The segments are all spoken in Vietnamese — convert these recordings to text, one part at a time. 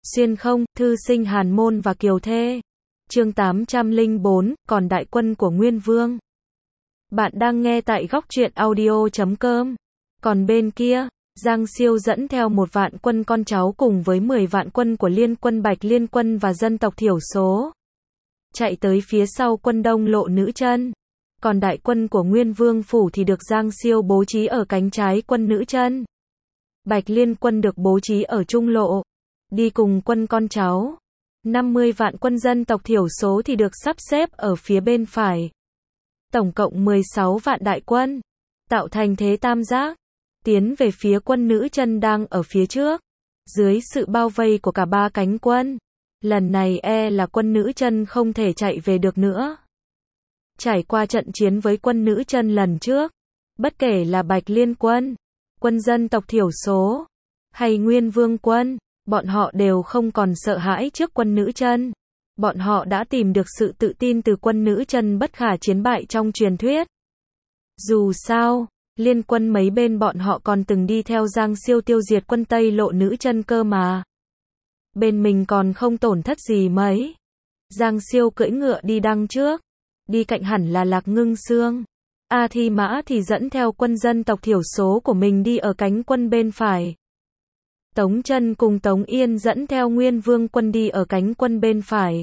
Xuyên không, thư sinh Hàn Môn và Kiều Thê. Chương 804, còn đại quân của Nguyên Vương. Bạn đang nghe tại góc truyện audio.com. Còn bên kia, Giang Siêu dẫn theo 1 vạn quân con cháu cùng với 10 vạn quân của Liên quân Bạch Liên quân và dân tộc thiểu số, chạy tới phía sau quân Đông Lộ Nữ Chân. Còn đại quân của Nguyên Vương phủ thì được Giang Siêu bố trí ở cánh trái quân Nữ Chân. Bạch Liên quân được bố trí ở trung lộ, đi cùng quân con cháu. 50 vạn quân dân tộc thiểu số thì được sắp xếp ở phía bên phải. Tổng cộng 16 vạn đại quân, tạo thành thế tam giác, tiến về phía quân Nữ Chân đang ở phía trước. Dưới sự bao vây của cả 3 cánh quân, lần này là quân Nữ Chân không thể chạy về được nữa. Trải qua trận chiến với quân Nữ Chân lần trước, bất kể là Bạch Liên quân, quân dân tộc thiểu số, hay Nguyên Vương quân, bọn họ đều không còn sợ hãi trước quân Nữ Chân. Bọn họ đã tìm được sự tự tin từ quân Nữ Chân bất khả chiến bại trong truyền thuyết. Dù sao, liên quân mấy bên bọn họ còn từng đi theo Giang Siêu tiêu diệt quân Tây Lộ Nữ Chân cơ mà. Bên mình còn không tổn thất gì mấy. Giang Siêu cưỡi ngựa đi đằng trước, đi cạnh hẳn là Lạc Ngưng Xương. A Thi Mã thì dẫn theo quân dân tộc thiểu số của mình đi ở cánh quân bên phải. Tống Chân cùng Tống Yên dẫn theo Nguyên Vương quân đi ở cánh quân bên phải.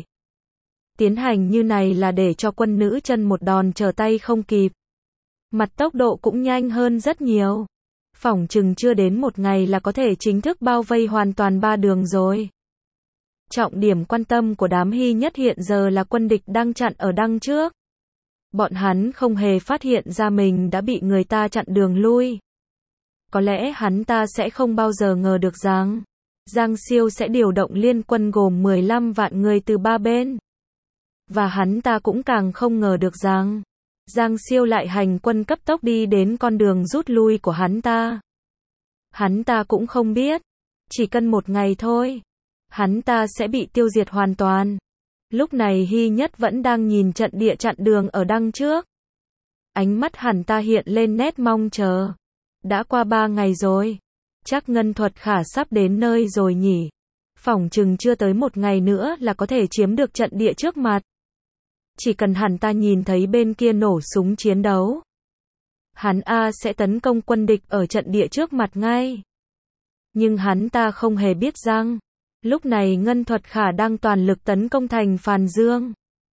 Tiến hành như này là để cho quân Nữ Chân một đòn trở tay không kịp. Mặt tốc độ cũng nhanh hơn rất nhiều. Phỏng chừng chưa đến 1 ngày là có thể chính thức bao vây hoàn toàn 3 đường rồi. Trọng điểm quan tâm của đám Hy Nhất hiện giờ là quân địch đang chặn ở đằng trước. Bọn hắn không hề phát hiện ra mình đã bị người ta chặn đường lui. Có lẽ hắn ta sẽ không bao giờ ngờ được rằng Giang Siêu sẽ điều động liên quân gồm 15 vạn người từ 3 bên. Và hắn ta cũng càng không ngờ được rằng Giang Siêu lại hành quân cấp tốc đi đến con đường rút lui của hắn ta. Hắn ta cũng không biết, chỉ cần 1 ngày thôi, hắn ta sẽ bị tiêu diệt hoàn toàn. Lúc này Hy Nhất vẫn đang nhìn trận địa chặn đường ở đằng trước. Ánh mắt hắn ta hiện lên nét mong chờ. Đã qua 3 ngày rồi, chắc Ngân Thuật Khả sắp đến nơi rồi nhỉ. Phỏng chừng chưa tới 1 ngày nữa là có thể chiếm được trận địa trước mặt. Chỉ cần hắn ta nhìn thấy bên kia nổ súng chiến đấu, hắn sẽ tấn công quân địch ở trận địa trước mặt ngay. Nhưng hắn ta không hề biết rằng lúc này Ngân Thuật Khả đang toàn lực tấn công thành Phàn Dương.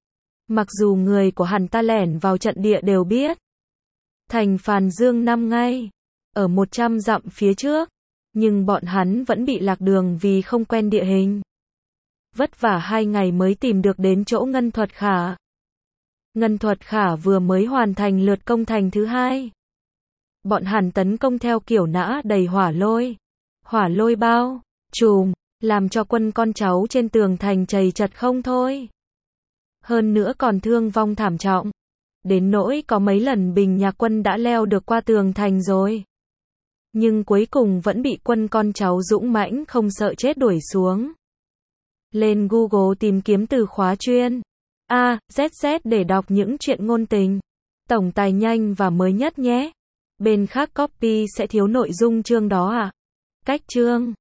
Mặc dù người của hắn ta lẻn vào trận địa đều biết thành Phàn Dương nằm ngay ở 100 dặm phía trước, nhưng bọn hắn vẫn bị lạc đường vì không quen địa hình. Vất vả 2 ngày mới tìm được đến chỗ Ngân Thuật Khả. Ngân Thuật Khả vừa mới hoàn thành lượt công thành thứ 2. Bọn hắn tấn công theo kiểu nã đầy hỏa lôi bao trùm, làm cho quân con cháu trên tường thành chầy chật không thôi. Hơn nữa còn thương vong thảm trọng, đến nỗi có mấy lần Bình Nhạc quân đã leo được qua tường thành rồi. Nhưng cuối cùng vẫn bị quân con cháu dũng mãnh không sợ chết đuổi xuống. Lên Google tìm kiếm từ khóa chuyên ZZ để đọc những chuyện ngôn tình, tổng tài nhanh và mới nhất nhé. Bên khác copy sẽ thiếu nội dung chương đó Cách chương